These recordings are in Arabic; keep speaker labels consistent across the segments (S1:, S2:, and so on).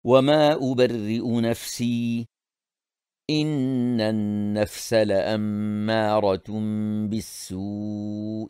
S1: وما أبرئ نفسي إن النفس لأمارة بالسوء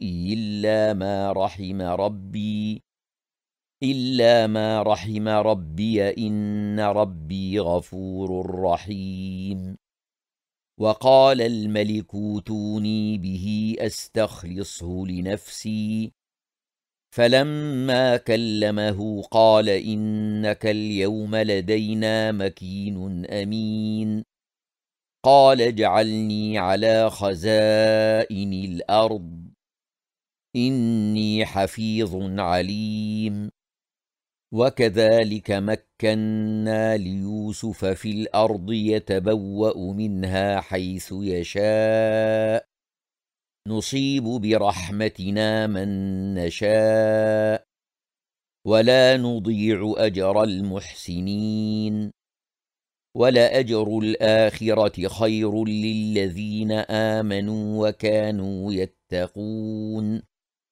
S1: إلا ما رحم ربي إن ربي غفور رحيم. وقال الملك اوتوني به أستخلصه لنفسي. فلما كلمه قال إنك اليوم لدينا مكين أمين. قال اجعلني على خزائن الأرض إني حفيظ عليم. وكذلك مكنا ليوسف في الأرض يتبوأ منها حيث يشاء نصيب برحمتنا من نشاء ولا نضيع أجر المحسنين. ولأجر الآخرة خير للذين آمنوا وكانوا يتقون.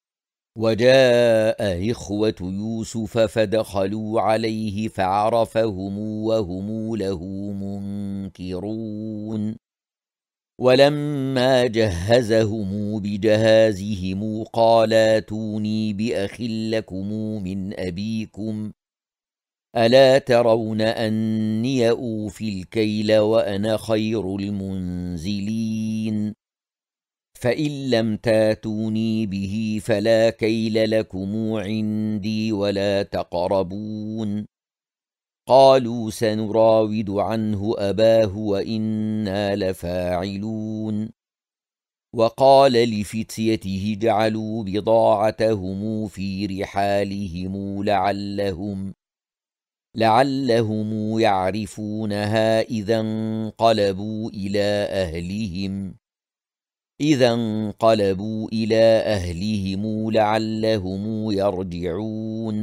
S1: وجاء إخوة يوسف فدخلوا عليه فعرفهم وهم له منكرون. ولما جهزهم بجهازهم قال ائتوني بأخ لكم من أبيكم ألا ترون أني أوفي الكيل وأنا خير المنزلين. فإن لم تاتوني به فلا كيل لكم عندي ولا تقربون. قالوا سنراود عنه أباه وإنا لفاعلون. وقال لفتيته اجعلوا بضاعتهم في رحالهم لعلهم يعرفونها إذا انقلبوا إلى أهلهم لعلهم يرجعون.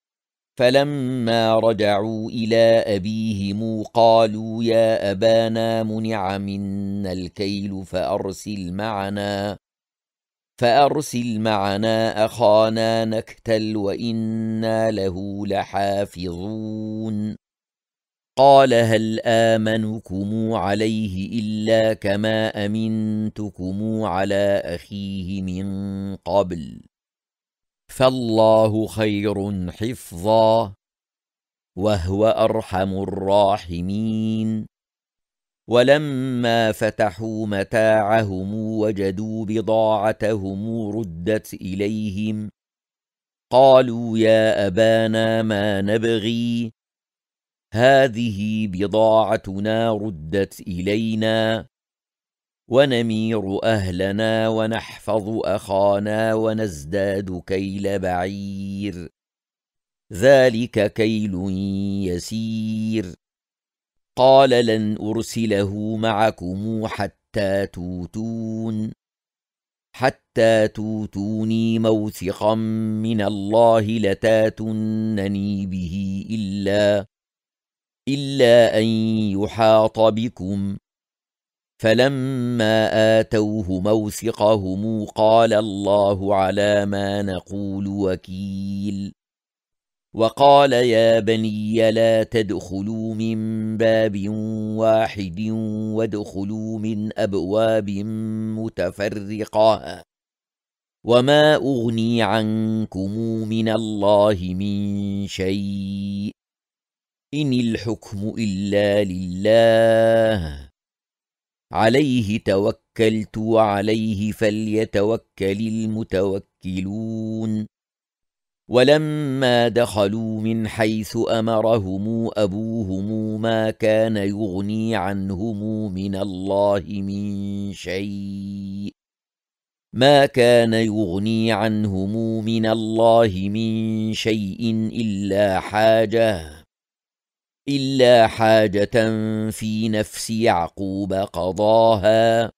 S1: فلما رجعوا إلى أبيهم قالوا يا أبانا منع منا الكيل فأرسل معنا أخانا نكتل وإنا له لحافظون. قال هل آمنكم عليه إلا كما أمنتكم على أخيه من قبل فالله خير حفظا وهو أرحم الراحمين. ولما فتحوا متاعهم وجدوا بضاعتهم ردت إليهم قالوا يا أبانا ما نبغي هذه بضاعتنا ردت إلينا ونمير أهلنا ونحفظ أخانا ونزداد كيل بعير ذلك كيل يسير. قال لن أرسله معكم حتى توتوني موثقا من الله لتاتونني به إلا أن يحاط بكم. فلما آتوه موثقهم قال الله على ما نقول وكيل. وقال يا بني لا تدخلوا من باب واحد وادخلوا من أبواب متفرقة وما أغني عنكم من الله من شيء إن الحكم إلا لله عليه توكلت وعليه فليتوكل المتوكلون. ولما دخلوا من حيث أمرهم أبوهم ما كان يغني عنهم من الله من شيء إلا حاجة في نفس يعقوب قضاها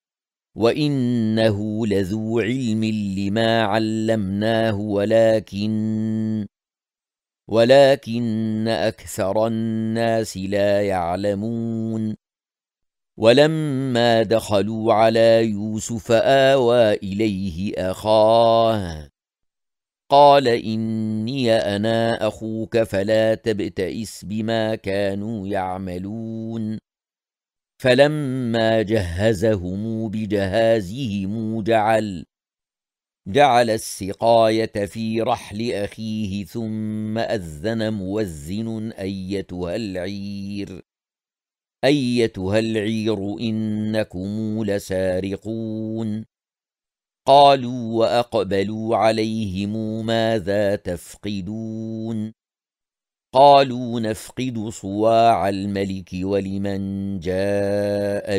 S1: وإنه لذو علم لما علمناه ولكن أكثر الناس لا يعلمون. ولما دخلوا على يوسف آوى إليه أخاه قال إني أنا أخوك فلا تبتئس بما كانوا يعملون فلما جهزهم بجهازهم جعل السقاية في رحل أخيه ثم أذن مؤذن أيتها العير إنكم لسارقون قالوا وأقبلوا عليهم ماذا تفقدون قالوا نفقد صواع الملك ولمن جاء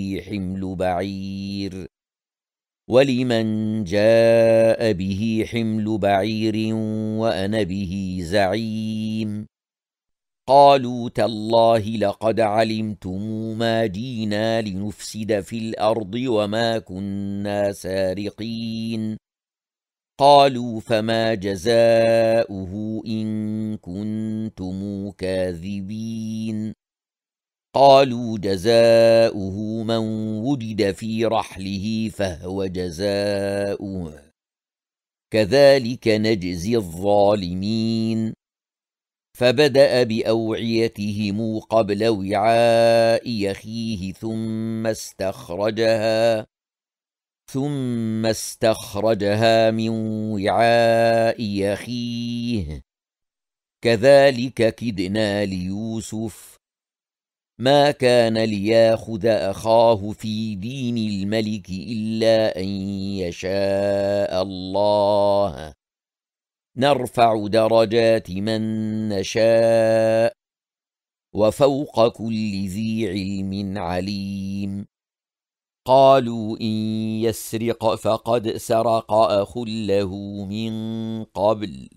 S1: به حمل بعير وأنا به زعيم قالوا تالله لقد علمتم ما جئنا لنفسد في الأرض وما كنا سارقين قالوا فما جزاؤه إن كنتم كاذبين قالوا جزاؤه من وجد في رحله فهو جزاؤه كذلك نجزي الظالمين فبدأ بأوعيتهم قبل وعاء أخيه ثم استخرجها من وعاء أخيه كذلك كدنا ليوسف ما كان ليأخذ أخاه في دين الملك إلا أن يشاء الله نرفع درجات من نشاء وفوق كل ذي علم عليم قالوا إن يسرق فقد سرق أخ له من قبل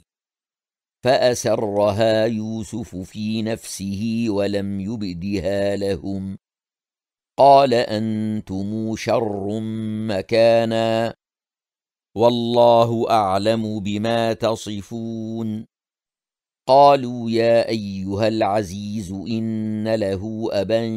S1: فأسرها يوسف في نفسه ولم يبدها لهم قال أنتم شر مكانا والله أعلم بما تصفون قالوا يا أيها العزيز إن له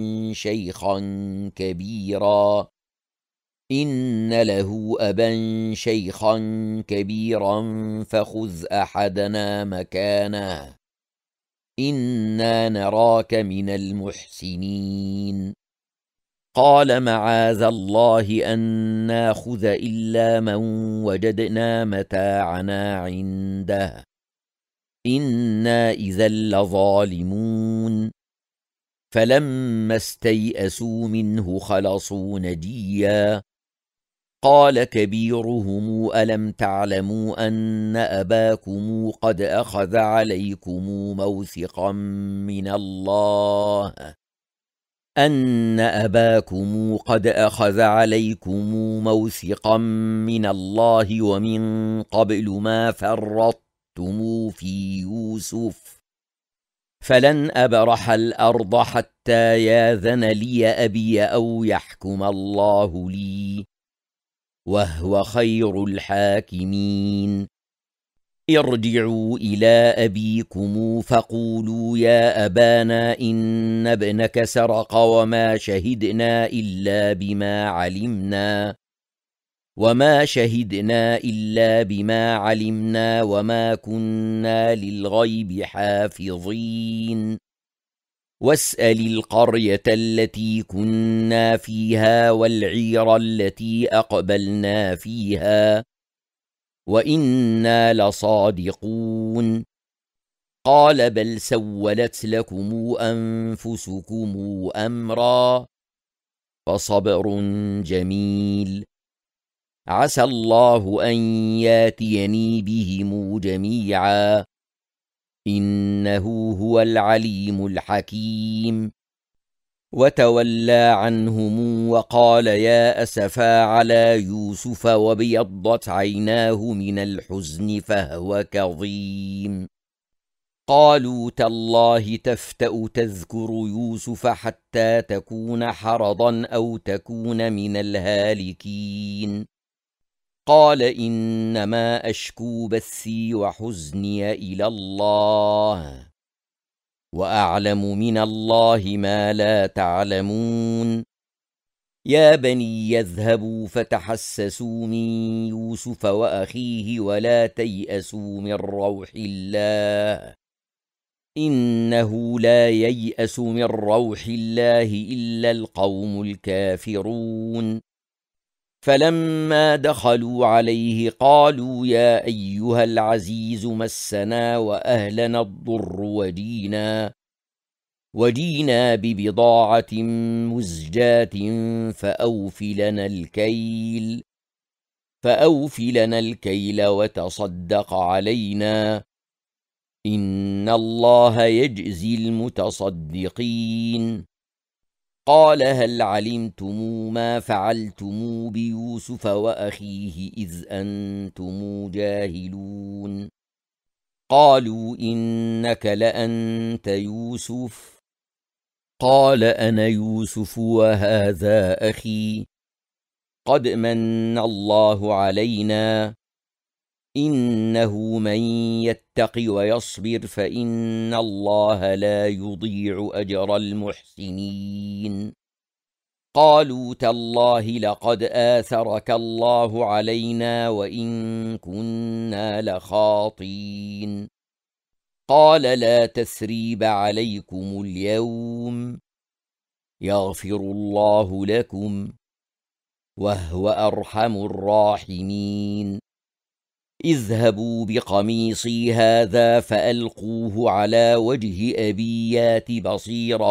S1: أبا شيخا كبيرا فخذ أحدنا مكانه إنا نراك من المحسنين قال معاذ الله أن ناخذ إلا من وجدنا متاعنا عنده إنا إذا لظالمون فلما استيئسوا منه خلصوا نجيا قال كبيرهم ألم تعلموا أن أباكم قد أخذ عليكم موثقا من الله ومن قبل ما فرطتم في يوسف فلن أبرح الأرض حتى ياذن لي أبي أو يحكم الله لي وهو خير الحاكمين ارجعوا إلى أبيكم فقولوا يا أبانا إن ابنك سرق وما شهدنا إلا بما علمنا وما كنا للغيب حافظين واسأل القرية التي كنا فيها والعير التي أقبلنا فيها وإنا لصادقون قال بل سولت لكم أنفسكم أمرا فصبر جميل عسى الله أن ياتيني بهم جميعا إنه هو العليم الحكيم وتولى عنهم وقال يا أسفا على يوسف وابيضت عيناه من الحزن فهو كظيم قالوا تالله تفتأ تذكر يوسف حتى تكون حرضا أو تكون من الهالكين قال إنما أشكو بثي وحزني إلى الله وأعلم من الله ما لا تعلمون يا بني يذهبوا فتحسسوا من يوسف وأخيه ولا تيأسوا من روح الله إنه لا ييأس من روح الله إلا القوم الكافرون فلما دخلوا عليه قالوا يا أيها العزيز مسنا وأهلنا الضر وجينا ببضاعة مزجاة فأوف لنا الكيل وتصدق علينا إن الله يجزي المتصدقين قال هل علمتم ما فعلتم بيوسف وأخيه إذ أنتم جاهلون قالوا إنك لأنت يوسف قال أنا يوسف وهذا أخي قد من الله علينا إنه من يتق ويصبر فإن الله لا يضيع أجر المحسنين قالوا تالله لقد آثرك الله علينا وإن كنا لخاطين قال لا تثريب عليكم اليوم يغفر الله لكم وهو أرحم الراحمين اذهبوا بقميصي هذا فألقوه على وجه أبي يات بصيرا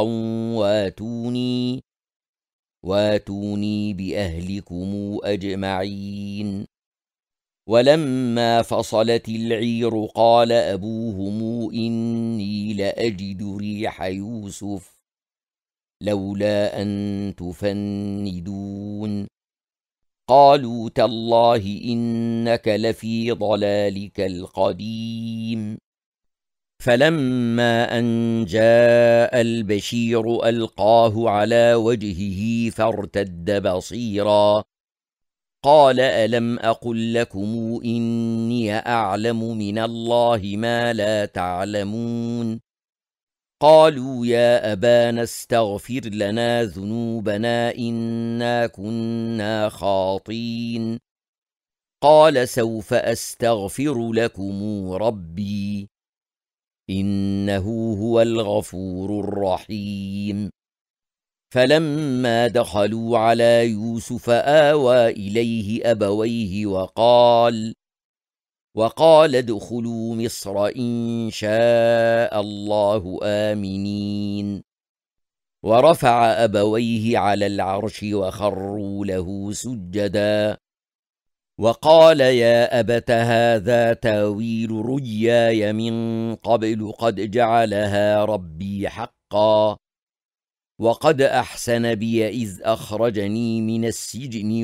S1: واتوني بأهلكم أجمعين ولما فصلت العير قال أبوهم إني لأجد ريح يوسف لولا أن تفندون قالوا تالله إنك لفي ضلالك القديم فلما أن جاء البشير ألقاه على وجهه فارتد بصيرا قال ألم أقل لكم إني أعلم من الله ما لا تعلمون قالوا يا أبانا استغفر لنا ذنوبنا إنا كنا خاطين قال سوف أستغفر لكم ربي إنه هو الغفور الرحيم فلما دخلوا على يوسف آوى إليه أبويه وقال ادخلوا مصر إن شاء الله آمنين ورفع أبويه على العرش وخروا له سجدا وقال يا أبت هذا تاويل رؤياي من قبل قد جعلها ربي حقا وقد أحسن بي إذ أخرجني من السجن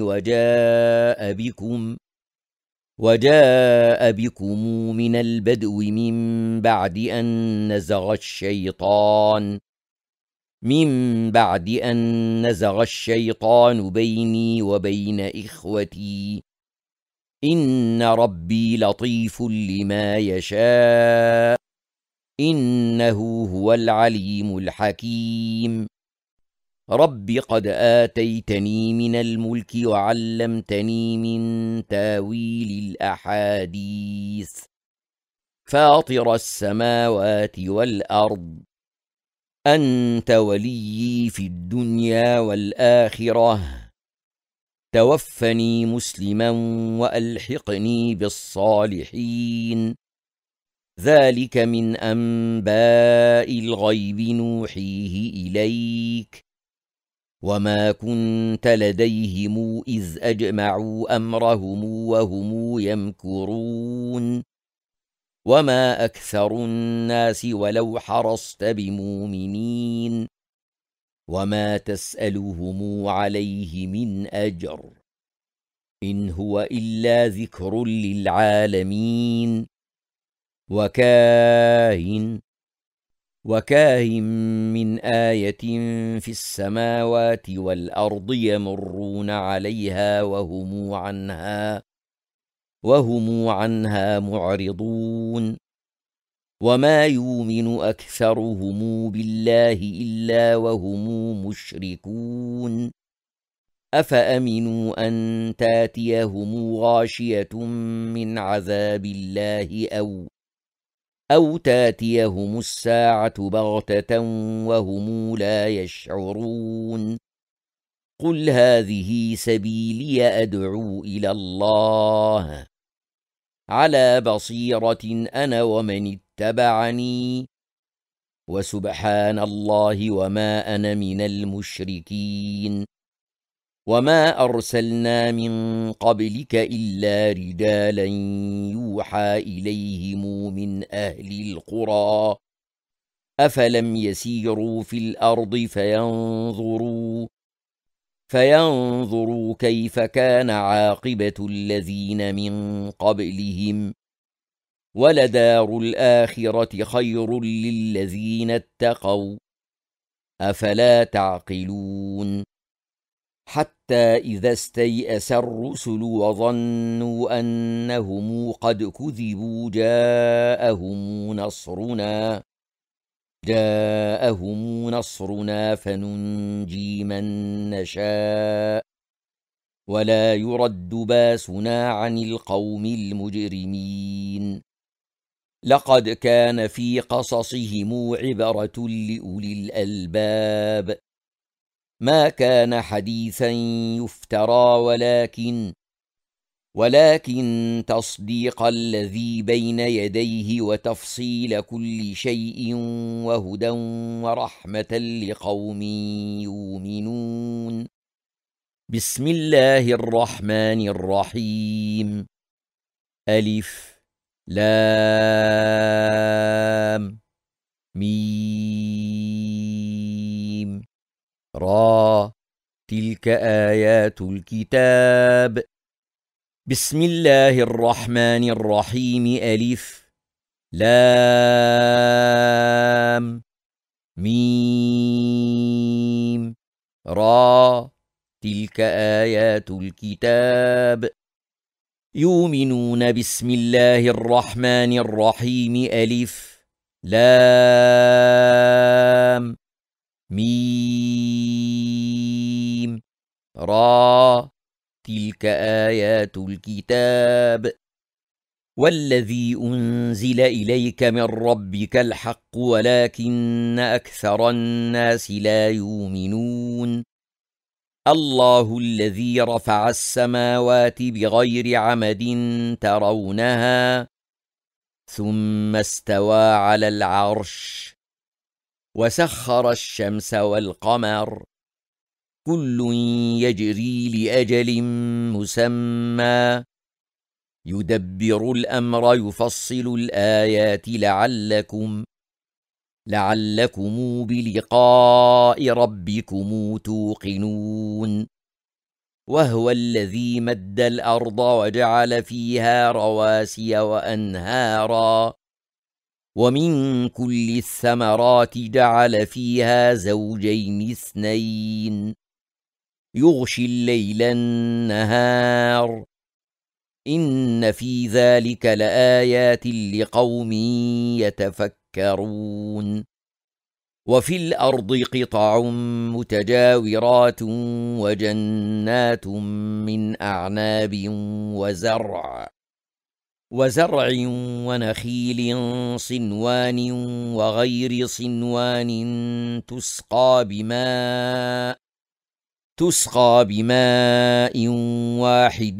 S1: وجاء بكم من البدو من بعد أن نزغ الشيطان بيني وبين إخوتي إن ربي لطيف لما يشاء إنه هو العليم الحكيم رب قد آتيتني من الملك وعلمتني من تاويل الأحاديث فاطر السماوات والأرض أنت وليي في الدنيا والآخرة توفني مسلما وألحقني بالصالحين ذلك من أنباء الغيب نوحيه إليك وما كنت لديهم إذ أجمعوا أمرهم وهم يمكرون وما أكثر الناس ولو حرصت بمؤمنين وما تسألهم عليه من أجر إن هو إلا ذكر للعالمين وكاهن من آية في السماوات والأرض يمرون عليها وهم عنها معرضون وما يؤمن أكثرهم بالله إلا وهم مشركون أفأمنوا أن تاتيهم غاشية من عذاب الله أو تاتيهم الساعة بغتة وهم لا يشعرون قل هذه سبيلي أدعو إلى الله على بصيرة أنا ومن اتبعني وسبحان الله وما أنا من المشركين وما أرسلنا من قبلك إلا رجالا يوحى إليهم من أهل القرى أفلم يسيروا في الأرض فينظروا كيف كان عاقبة الذين من قبلهم ولدار الآخرة خير للذين اتقوا أفلا تعقلون حتى إذا استيأس الرسل وظنوا أنهم قد كذبوا جاءهم نصرنا فننجي من نشاء ولا يرد باسنا عن القوم المجرمين لقد كان في قصصهم عبرة لأولي الألباب ما كان حديثا يفترى ولكن تصديق الذي بين يديه وتفصيل كل شيء وهدى ورحمة لقوم يؤمنون بسم الله الرحمن الرحيم ألف لام ميم را تلك آيات الكتاب بسم الله الرحمن الرحيم ألف لام ميم را تلك آيات الكتاب يؤمنون بسم الله الرحمن الرحيم ألف لام ميم را تلك آيات الكتاب والذي أنزل إليك من ربك الحق ولكن أكثر الناس لا يؤمنون الله الذي رفع السماوات بغير عمد ترونها ثم استوى على العرش وسخر الشمس والقمر كل يجري لأجل مسمى يدبر الأمر يفصل الآيات لعلكم بلقاء ربكم توقنون وهو الذي مد الأرض وجعل فيها رواسي وأنهارا ومن كل الثمرات جعل فيها زوجين اثنين يغشي الليل النهار إن في ذلك لآيات لقوم يتفكرون وفي الأرض قطع متجاورات وجنات من أعناب وزرع ونخيل صنوان وغير صنوان تسقى بماء واحد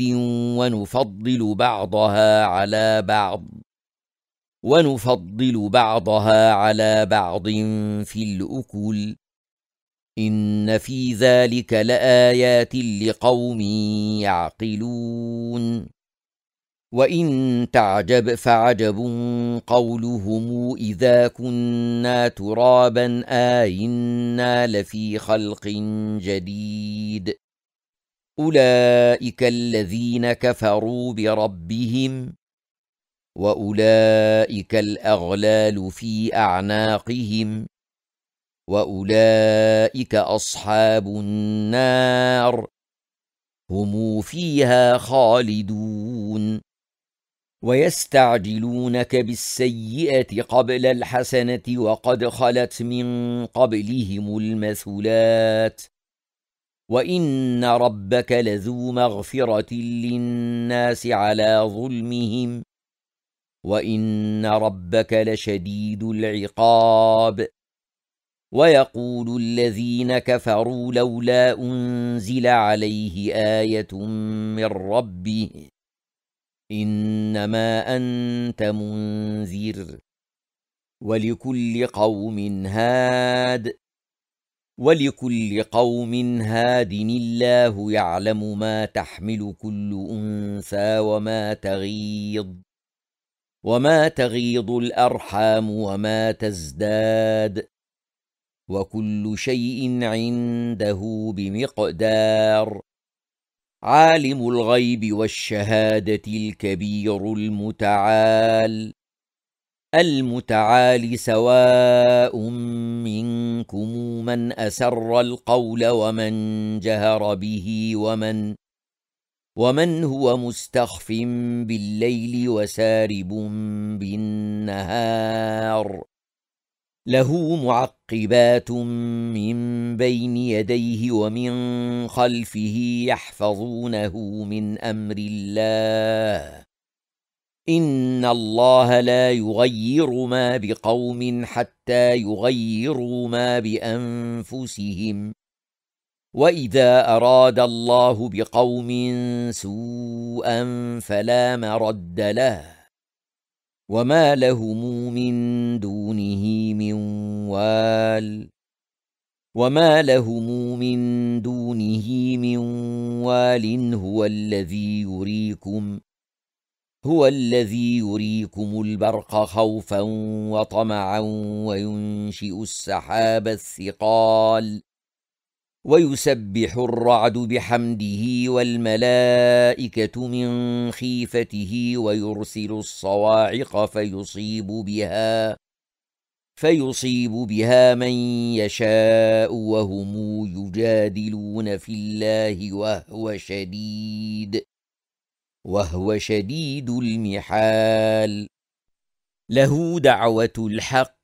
S1: ونفضل بعضها على بعض في الأكل إن في ذلك لآيات لقوم يعقلون وإن تعجب فعجب قولهم إذا كنا ترابا آئنا لفي خلق جديد أولئك الذين كفروا بربهم وأولئك الأغلال في أعناقهم وأولئك أصحاب النار هم فيها خالدون ويستعجلونك بالسيئة قبل الحسنة وقد خلت من قبلهم المثلات وإن ربك لذو مغفرة للناس على ظلمهم وإن ربك لشديد العقاب ويقول الذين كفروا لولا أنزل عليه آية من ربه إنما أنت منذر ولكل قوم هاد الله يعلم ما تحمل كل أنثى وما تغيض الأرحام وما تزداد وكل شيء عنده بمقدار عالم الغيب والشهادة الكبير المتعال سواء منكم من أسر القول ومن جهر به ومن هو مستخف بالليل وسارب بالنهار له معقبات من بين يديه ومن خلفه يحفظونه من أمر الله إن الله لا يغير ما بقوم حتى يغيروا ما بأنفسهم وإذا أراد الله بقوم سوءا فلا مرد له وما لهم من دونه من وال هو الذي يريكم البرق خوفا وطمعا وينشئ السحاب الثقال ويسبح الرعد بحمده والملائكة من خيفته ويرسل الصواعق فيصيب بها من يشاء وهم يجادلون في الله وهو شديد المحال له دعوة الحق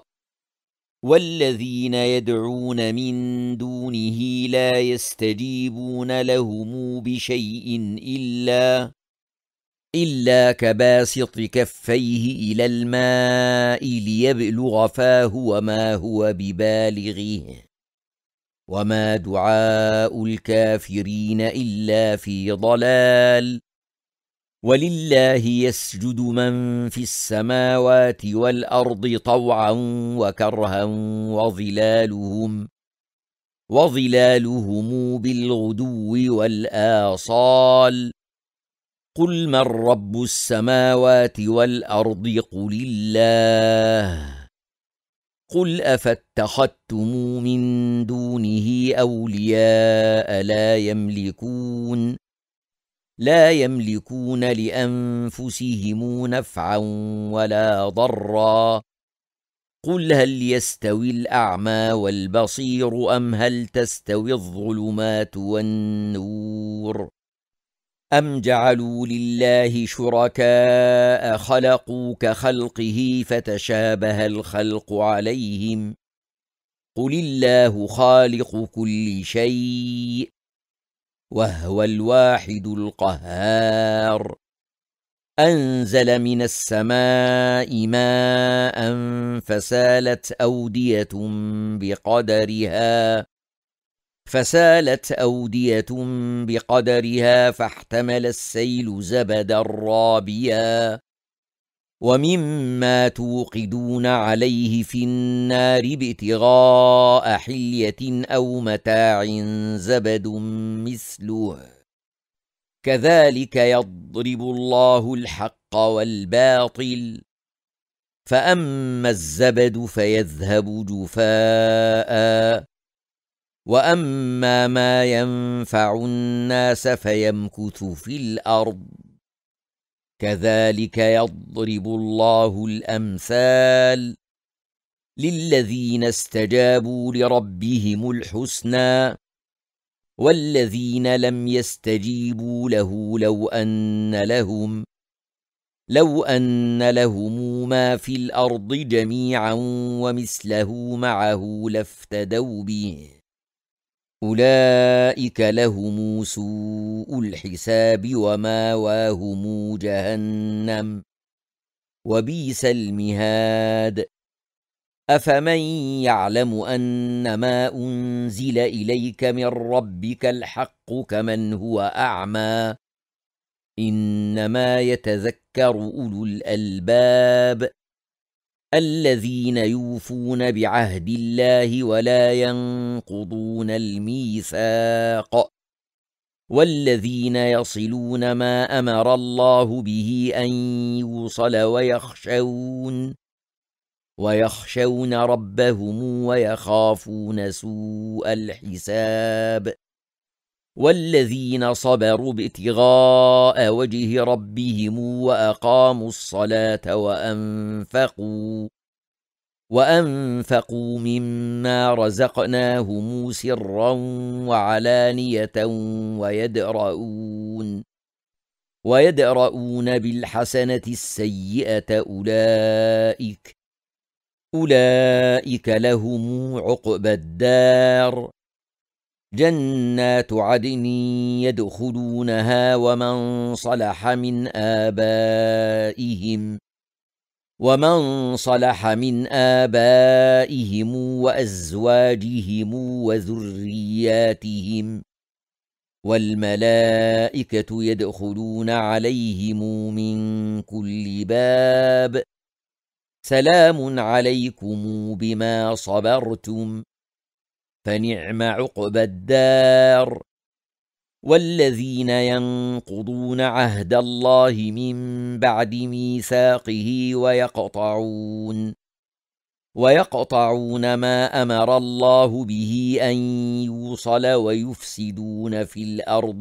S1: والذين يدعون من دونه لا يستجيبون لهم بشيء إلا كباسط كفيه إلى الماء ليبلغ فاه وما هو ببالغه وما دعاء الكافرين إلا في ضلال ولله يسجد من في السماوات والأرض طوعا وكرها وظلالهم بالغدو والآصال قل من رب السماوات والأرض قل الله قل أفاتخذتم من دونه أولياء لا يملكون لأنفسهم نفعا ولا ضرا قل هل يستوي الأعمى والبصير أم هل تستوي الظلمات والنور أم جعلوا لله شركاء خلقوا كخلقه فتشابه الخلق عليهم قل الله خالق كل شيء وهو الواحد القهار أنزل من السماء ماء فسالت أودية بقدرها فاحتمل السيل زبدا رابيا ومما توقدون عليه في النار ابتغاء حلية أو متاع زبد مثله كذلك يضرب الله الحق والباطل فأما الزبد فيذهب جفاء وأما ما ينفع الناس فيمكث في الأرض كذلك يضرب الله الأمثال للذين استجابوا لربهم الحسنى والذين لم يستجيبوا له لو أن لهم ما في الأرض جميعا ومثله معه لافتدوا به أولئك لهم سوء الحساب وماواهم جهنم وبئس المهاد أفمن يعلم أنما أنزل إليك من ربك الحق كمن هو أعمى إنما يتذكر أولو الألباب الذين يوفون بعهد الله ولا ينقضون الميثاق والذين يصلون ما أمر الله به أن يوصل ويخشون ربهم ويخافون سوء الحساب والذين صبروا ابتغاء وجه ربهم وأقاموا الصلاة وأنفقوا مما رزقناهم سرا وعلانية ويدرؤون بالحسنة السيئة أولئك لهم عقبى الدار جنات عدن يدخلونها ومن صلح من آبائهم وأزواجهم وذرياتهم والملائكة يدخلون عليهم من كل باب سلام عليكم بما صبرتم فنعم عقبى الدار والذين ينقضون عهد الله من بعد ميثاقه ويقطعون ما أمر الله به أن يوصل ويفسدون في الأرض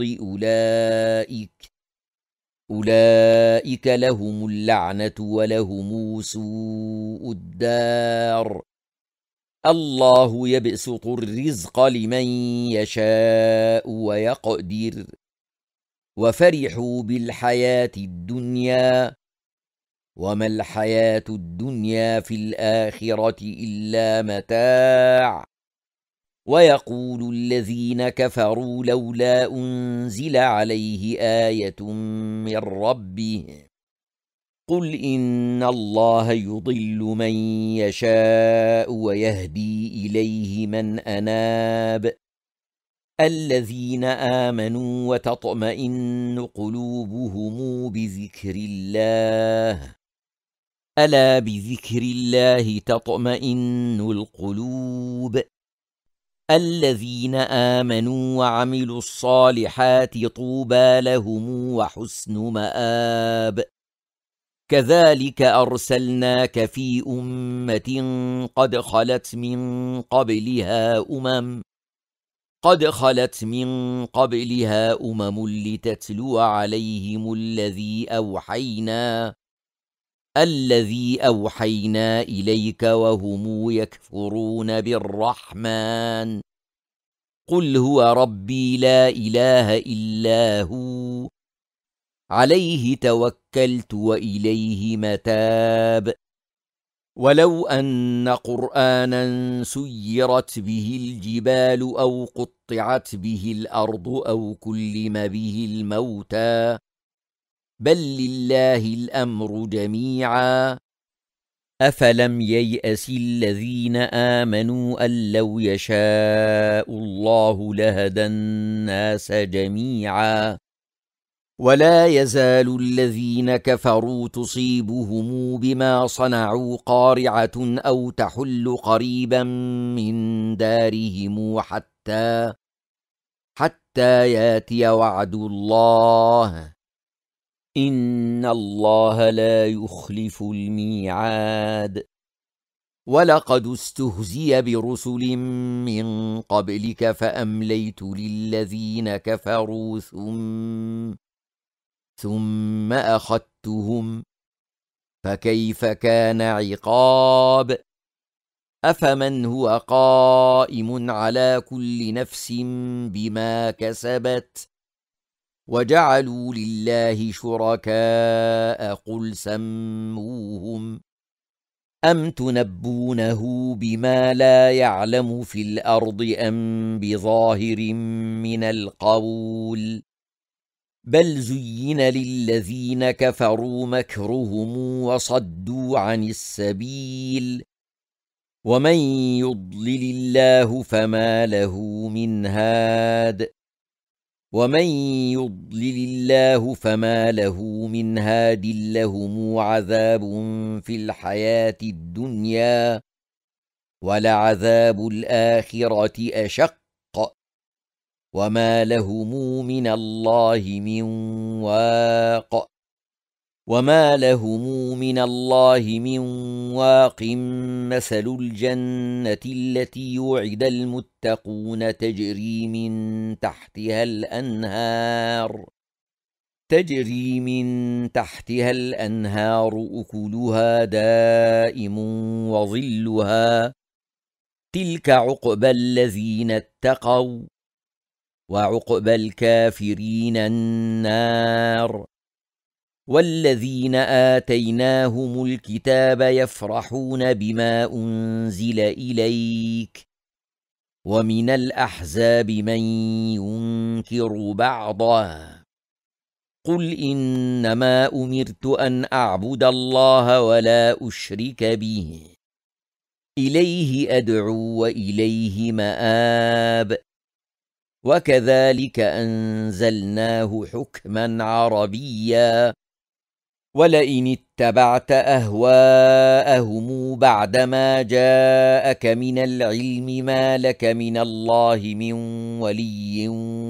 S1: أولئك لهم اللعنة ولهم سوء الدار الله يبسط الرزق لمن يشاء ويقدر وفرحوا بالحياة الدنيا وما الحياة الدنيا في الآخرة إلا متاع ويقول الذين كفروا لولا أنزل عليه آية من ربه قل إن الله يضل من يشاء ويهدي إليه من أناب الذين آمنوا وتطمئن قلوبهم بذكر الله ألا بذكر الله تطمئن القلوب الذين آمنوا وعملوا الصالحات طوبى لهم وحسن مآب كذلك أرسلناك في أمة قد خلت من قبلها أمم لتتلو عليهم الذي أوحينا إليك وهم يكفرون بالرحمن قل هو ربي لا إله إلا هو عليه توكلت وإليه متاب ولو أن قرآنا سيرت به الجبال أو قطعت به الأرض أو كلم به الموتى بل لله الأمر جميعا أفلم ييأس الذين آمنوا أن لو يشاء الله لهدى الناس جميعا ولا يزال الذين كفروا تصيبهم بما صنعوا قارعة أو تحل قريبا من دارهم حتى ياتي وعد الله إن الله لا يخلف الميعاد ولقد استهزئ برسل من قبلك فأمليت للذين كفروا ثم أخذتهم فكيف كان عقاب أفمن هو قائم على كل نفس بما كسبت وجعلوا لله شركاء قل سموهم أَمْ تُنَبُّونَهُ بِمَا لَا يَعْلَمُ فِي الْأَرْضِ أَمْ بِظَاهِرٍ مِّنَ الْقَوْلِ بَلْ زُيِّنَ لِلَّذِينَ كَفَرُوا مَكْرُهُمْ وَصَدُّوا عَنِ السَّبِيلِ وَمَن يُضْلِلِ اللَّهُ فَمَا لَهُ مِنْ هَادٍ وَمَن يُضْلِلِ اللَّهُ فَمَا لَهُ مِنْ هَادٍ لَّهُمْ عَذَابٌ في الْحَيَاةِ الدُّنْيَا وَلَعَذَابُ الْآخِرَةِ أَشَقُّ وَمَا لَهُم مِّنَ اللَّهِ مِن وَاقٍ وَمَا لَهُم مِّنَ اللَّهِ مِن وَاقٍ مَّثَلُ الْجَنَّةِ الَّتِي وُعِدَ الْمُتَّقُونَ تَجْرِي مِن تحتها الأنهار أكلها دائم وظلها تلك عقبى الذين اتقوا وعقبى الكافرين النار والذين آتيناهم الكتاب يفرحون بما أنزل إليك ومن الأحزاب من ينكر بعضه قل إنما أمرت أن أعبد الله ولا أشرك به إليه أدعو وإليه مآب وكذلك أنزلناه حكما عربيا ولئن اتبعت أهواءهم بعدما جاءك من العلم ما لك من الله من ولي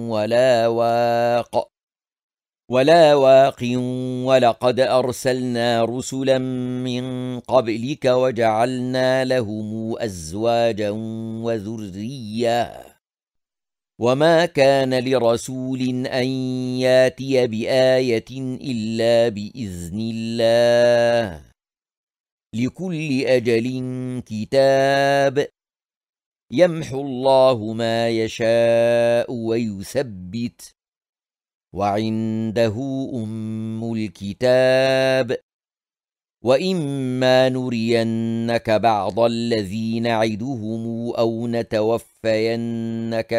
S1: ولا واق ولقد أرسلنا رسلا من قبلك وجعلنا لهم أزواجا وذرية وما كان لرسول أن ياتي بآية إلا بإذن الله لكل أجل كتاب يمحو الله ما يشاء ويثبت وعنده أم الكتاب وإما نرينك بعض الذي نعدهم أو نتوفينك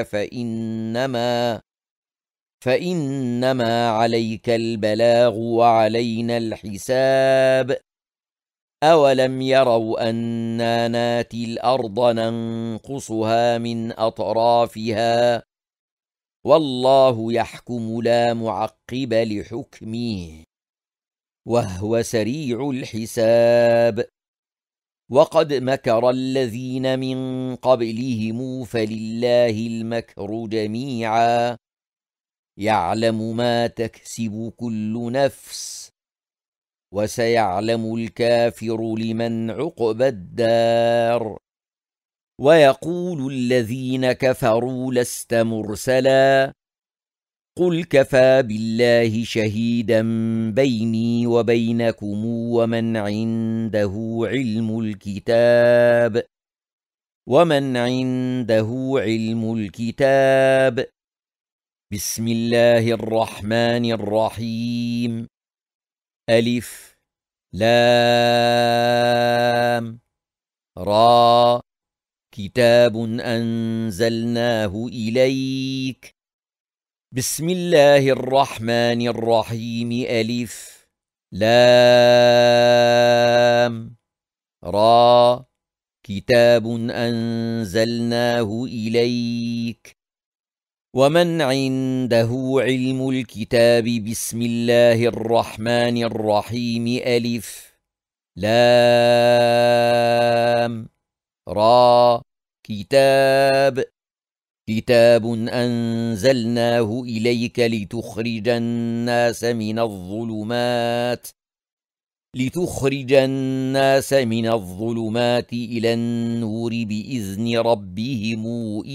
S1: فإنما عليك البلاغ وعلينا الحساب أولم يروا أنا ناتي الأرض ننقصها من أطرافها والله يحكم لا معقب لحكمه وهو سريع الحساب وقد مكر الذين من قبلهم فلله المكر جميعا يعلم ما تكسب كل نفس وسيعلم الكافر لمن عقبى الدار ويقول الذين كفروا لست مرسلا قل كفى بالله شهيدا بيني وبينكم ومن عنده علم الكتاب بسم الله الرحمن الرحيم ألف لام را كتاب أنزلناه إليك بسم الله الرحمن الرحيم ألف لام را كتاب أنزلناه إليك ومن عنده علم الكتاب بسم الله الرحمن الرحيم ألف لام را كتاب أنزلناه إليك لتخرج الناس من الظلمات إلى النور بإذن ربهم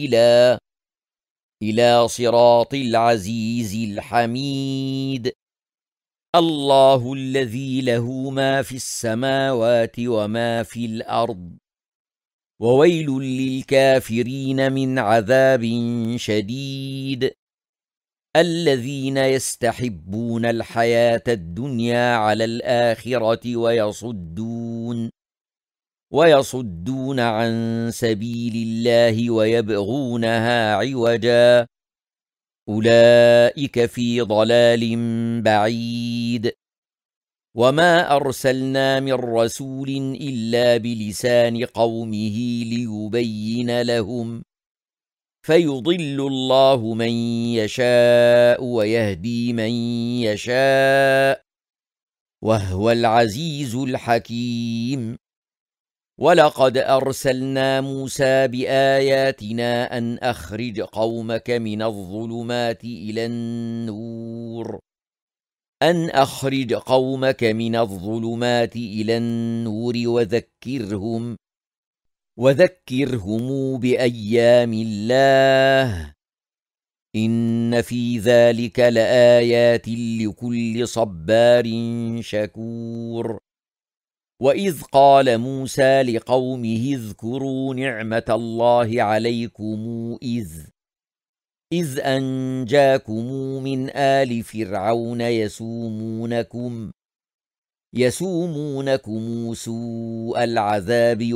S1: إلى صراط العزيز الحميد الله الذي له ما في السماوات وما في الأرض وويل للكافرين من عذاب شديد الذين يستحبون الحياة الدنيا على الآخرة ويصدون عن سبيل الله ويبغونها عوجا أولئك في ضلال بعيد وما أرسلنا من رسول إلا بلسان قومه ليبين لهم فيضل الله من يشاء ويهدي من يشاء وهو العزيز الحكيم ولقد أرسلنا موسى بآياتنا أن أخرج قومك من الظلمات إلى النور وذكرهم بأيام الله إن في ذلك لآيات لكل صبار شكور وإذ قال موسى لقومه اذكروا نعمة الله عليكم إذ أنجاكم من آل فرعون يسومونكم سوء العذاب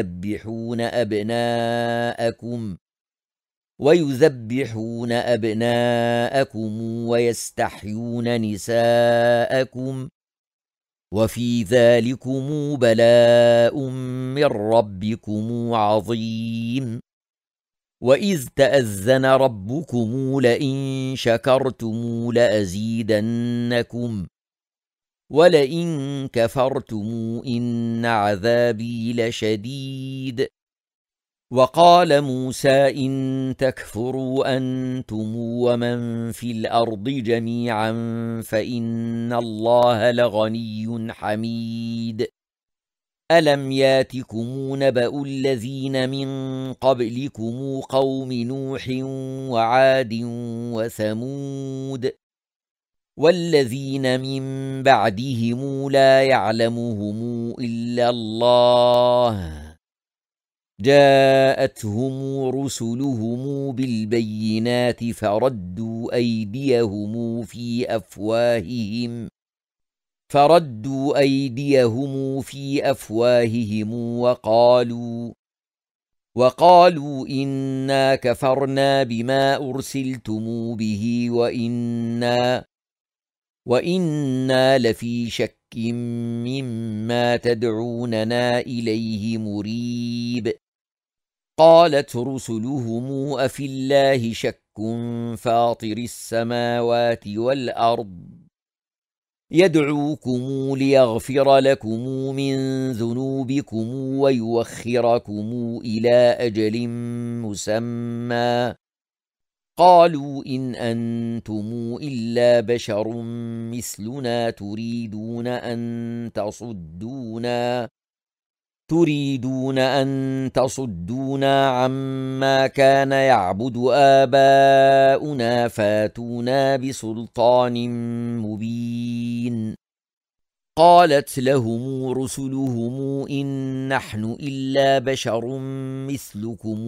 S1: ويذبحون أبناءكم ويستحيون نساءكم وفي ذلكم بلاء من ربكم عظيم وإذ تأذن ربكم لئن شكرتم لأزيدنكم ولئن كفرتم إن عذابي لشديد وقال موسى إن تكفروا أنتم ومن في الأرض جميعا فإن الله لغني حميد ألم ياتكم نبأ الذين من قبلكم قوم نوح وعاد وثمود والذين من بعدهم لا يعلمهم إلا الله جاءتهم رسلهم بالبينات فردوا أيديهم في أفواههم وقالوا إنا كفرنا بما أرسلتم به وإنا لفي شك مما تدعوننا إليه مريب قالت رسلهم أفي الله شك فاطر السماوات والأرض يدعوكم ليغفر لكم من ذنوبكم ويوخركم إلى أجل مسمى قالوا إن أنتم إلا بشر مثلنا تريدون أن تصدونا عما كان يعبد آباؤنا فاتونا بسلطان مبين قالت لهم رسلهم إن نحن إلا بشر مثلكم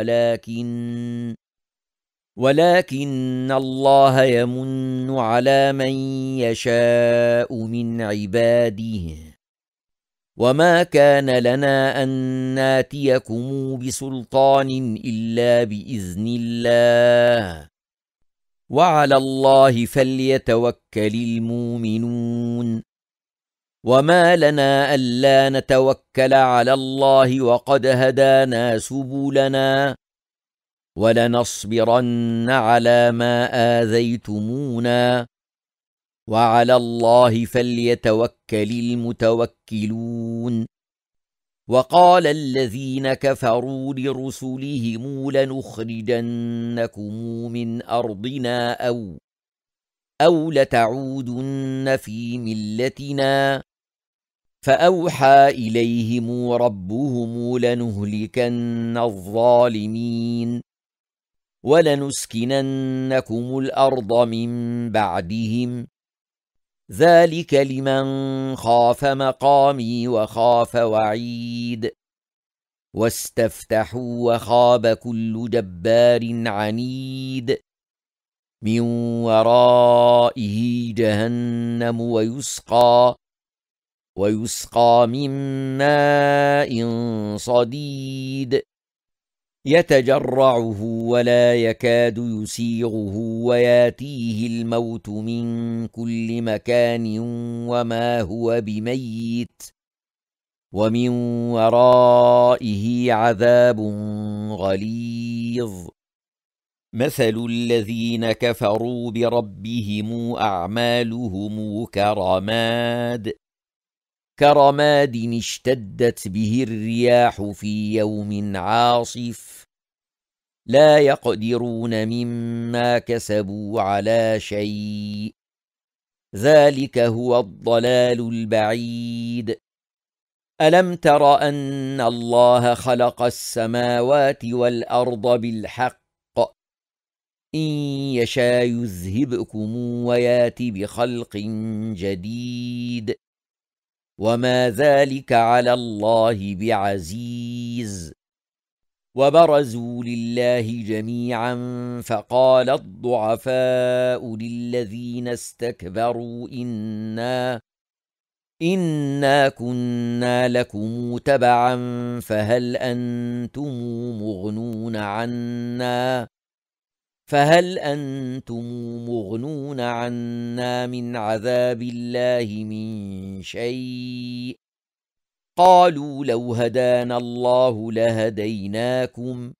S1: ولكن الله يمن على من يشاء من عباده وما كان لنا أن ناتيكم بسلطان إلا بإذن الله وعلى الله فليتوكل المؤمنون وما لنا ألا نتوكل على الله وقد هدانا سبلنا ولنصبرن على ما آذيتمونا وعلى الله فليتوكل المتوكلون وقال الذين كفروا لرسلهم لنخرجنكم من أرضنا أو لتعودن في ملتنا فأوحى إليهم ربهم لنهلكن الظالمين ولنسكننكم الأرض من بعدهم ذلك لمن خاف مقامي وخاف وعيد واستفتحوا وخاب كل جبار عنيد من ورائه جهنم ويسقى من ماء صديد يتجرعه ولا يكاد يسيغه وياتيه الموت من كل مكان وما هو بميت ومن ورائه عذاب غليظ مثل الذين كفروا بربهم أعمالهم كرماد اشتدت به الرياح في يوم عاصف لا يقدرون مما كسبوا على شيء ذلك هو الضلال البعيد ألم تر أن الله خلق السماوات والأرض بالحق إن يشاء يذهبكم ويات بخلق جديد وما ذلك على الله بعزيز وبرزوا لله جميعا فقال الضعفاء للذين استكبروا إنا كنا لكم تبعا فهل أنتم مغنون عنا من عذاب الله من شيء قالوا لو هدانا الله لهديناكم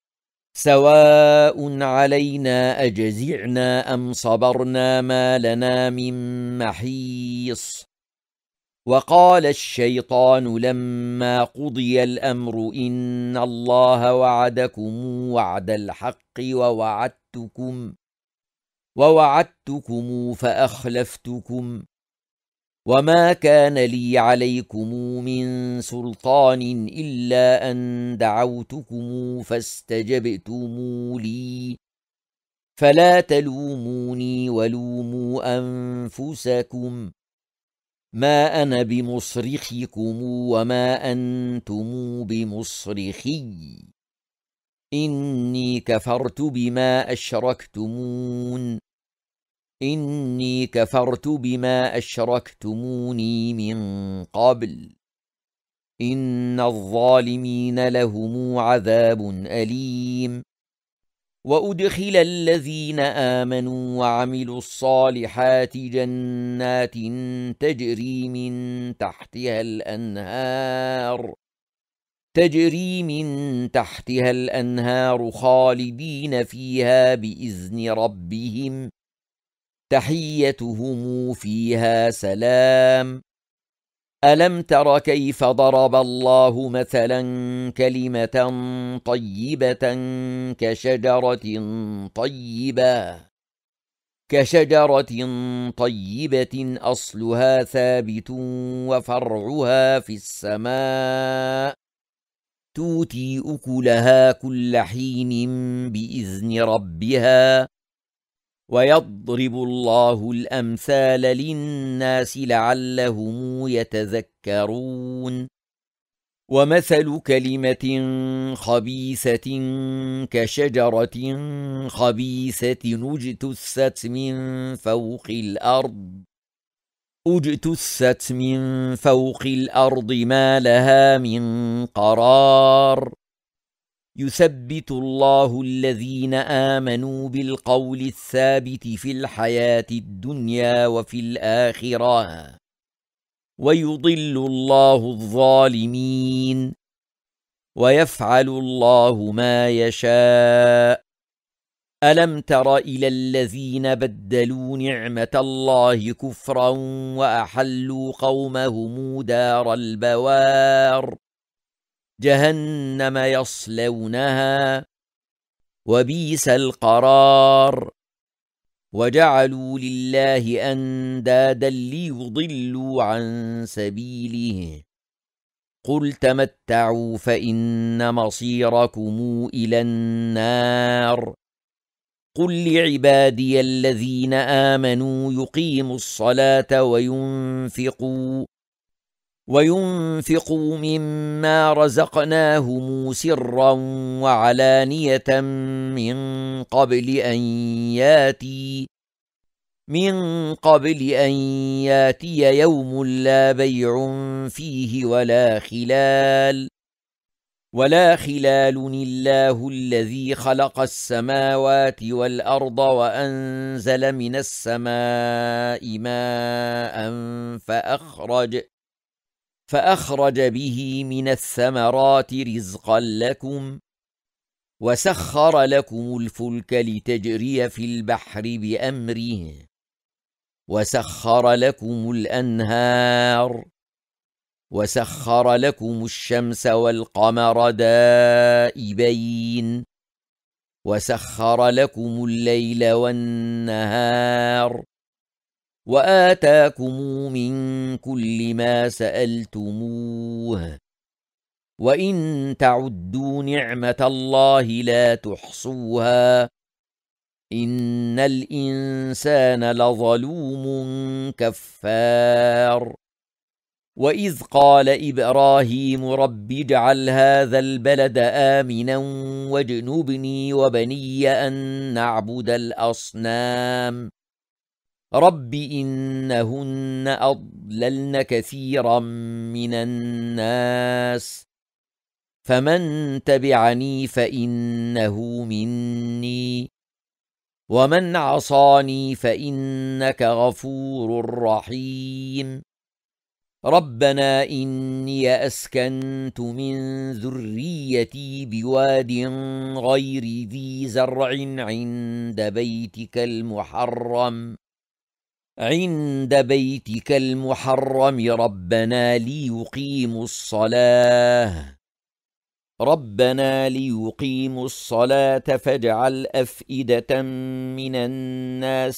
S1: سواء علينا أجزعنا أم صبرنا ما لنا من محيص وقال الشيطان لما قضي الأمر إن الله وعدكم وعد الحق ووعدتكم فأخلفتكم وما كان لي عليكم من سلطان إلا أن دعوتكم فاستجبتم لي فلا تلوموني ولوموا أنفسكم ما أنا بمصرخكم وما أنتم بمصرخي إني كفرت بما أشركتموني من قبل إن الظالمين لهم عذاب أليم وأدخل الذين آمنوا وعملوا الصالحات جنات تجري من تحتها الأنهار خالدين فيها بإذن ربهم تحيتهم فيها سلام ألم تر كيف ضرب الله مثلا كلمة طيبة كشجرة طيبة أصلها ثابت وفرعها في السماء تؤتي أكلها كل حين بإذن ربها ويضرب الله الأمثال للناس لعلهم يتذكرون ومثل كلمة خبيثة كشجرة خبيثة اجتثت من فوق الأرض ما لها من قرار يثبت الله الذين آمنوا بالقول الثابت في الحياة الدنيا وفي الآخرة ويضل الله الظالمين ويفعل الله ما يشاء ألم تر إلى الذين بدلوا نعمة الله كفرا وأحلوا قومهم دار البوار جهنم يصلونها وبئس القرار وجعلوا لله أندادا ليضلوا عن سبيله قل تمتعوا فإن مصيركم إلى النار قل لعبادي الذين آمنوا يقيموا الصلاة وينفقوا مما رزقناهم سرا وعلانية من قبل من قبل أن ياتي يوم لا بيع فيه ولا خلال الله الذي خلق السماوات والأرض وأنزل من السماء ماء فأخرج به من الثمرات رزقا لكم وسخر لكم الفلك لتجري في البحر بأمره وسخر لكم الأنهار وسخر لكم الشمس والقمر دائبين وسخر لكم الليل والنهار وآتاكم من كل ما سألتموه وإن تعدوا نعمة الله لا تحصوها إن الإنسان لظلوم كفار وإذ قال إبراهيم رب اجعل هذا البلد آمنا واجنبني وبني أن نعبد الأصنام رب إنهن أضللن كثيرا من الناس فمن تبعني فإنه مني ومن عصاني فإنك غفور رحيم ربنا إني أسكنت من ذريتي بواد غير ذي زرع عند بيتك المحرم ربنا ليقيموا الصلاة فاجعل أفئدة من الناس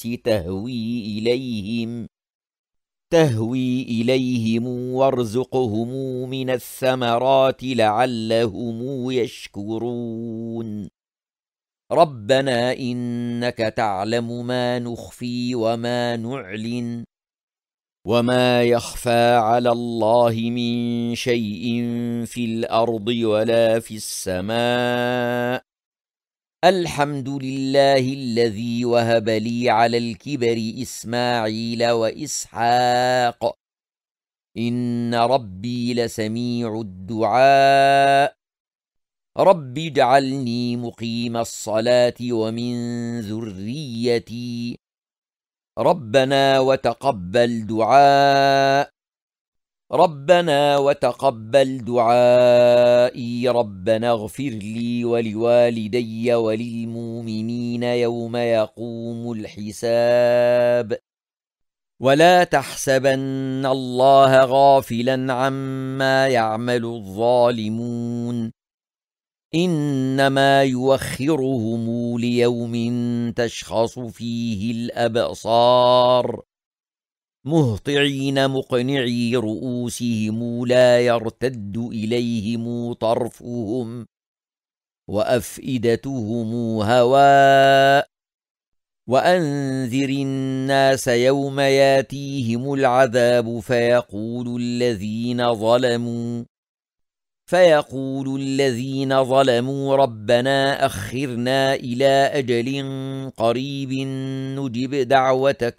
S1: تهوي إليهم وارزقهم من الثمرات لعلهم يشكرون ربنا إنك تعلم ما نخفي وما نعلن وما يخفى على الله من شيء في الأرض ولا في السماء الحمد لله الذي وهب لي على الكبر إسماعيل وإسحاق إن ربي لسميع الدعاء رب اجعلني مقيم الصلاة ومن ذريتي ربنا وتقبل دعائي ربنا اغفر لي ولوالدي وللمؤمنين يوم يقوم الحساب ولا تحسبن الله غافلا عما يعمل الظالمون إنما يوخرهم ليوم تشخص فيه الأبصار مهطعين مقنعي رؤوسهم لا يرتد إليهم طرفهم وأفئدتهم هواء وأنذر الناس يوم ياتيهم العذاب فيقول الذين ظلموا ربنا أخرنا إلى أجل قريب نجب دعوتك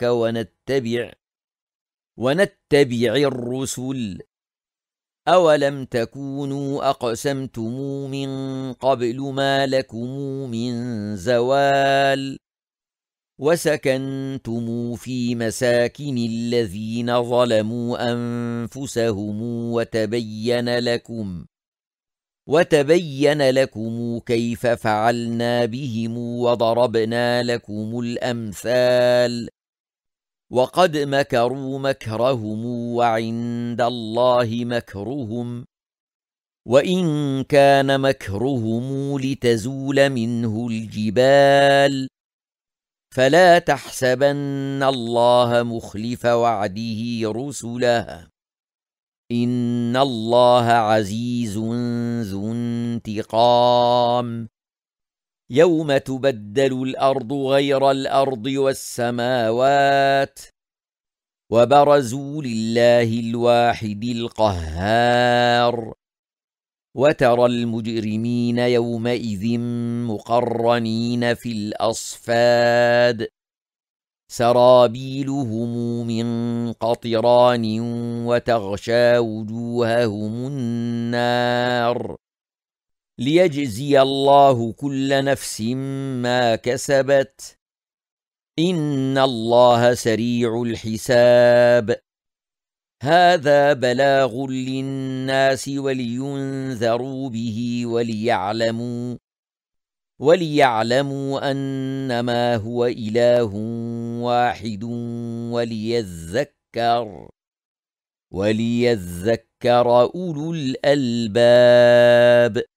S1: ونتبع الرسل أولم تكونوا أقسمتم من قبل ما لكم من زوال وسكنتم في مساكن الذين ظلموا أنفسهم وتبين لكم كيف فعلنا بهم وضربنا لكم الأمثال وقد مكروا مكرهم وعند الله مكرهم وإن كان مكرهم لتزول منه الجبال فلا تحسبن الله مخلف وعده رسله إن الله عزيز ذو انتقام يوم تبدل الأرض غير الأرض والسماوات وبرزوا لله الواحد القهار وترى المجرمين يومئذ مقرنين في الأصفاد سرابيلهم من قطران وتغشى وجوههم النار ليجزي الله كل نفس ما كسبت إن الله سريع الحساب هذا بلاغ للناس ولينذروا به وليعلموا أنما هو إله واحد وليذكر أولو الألباب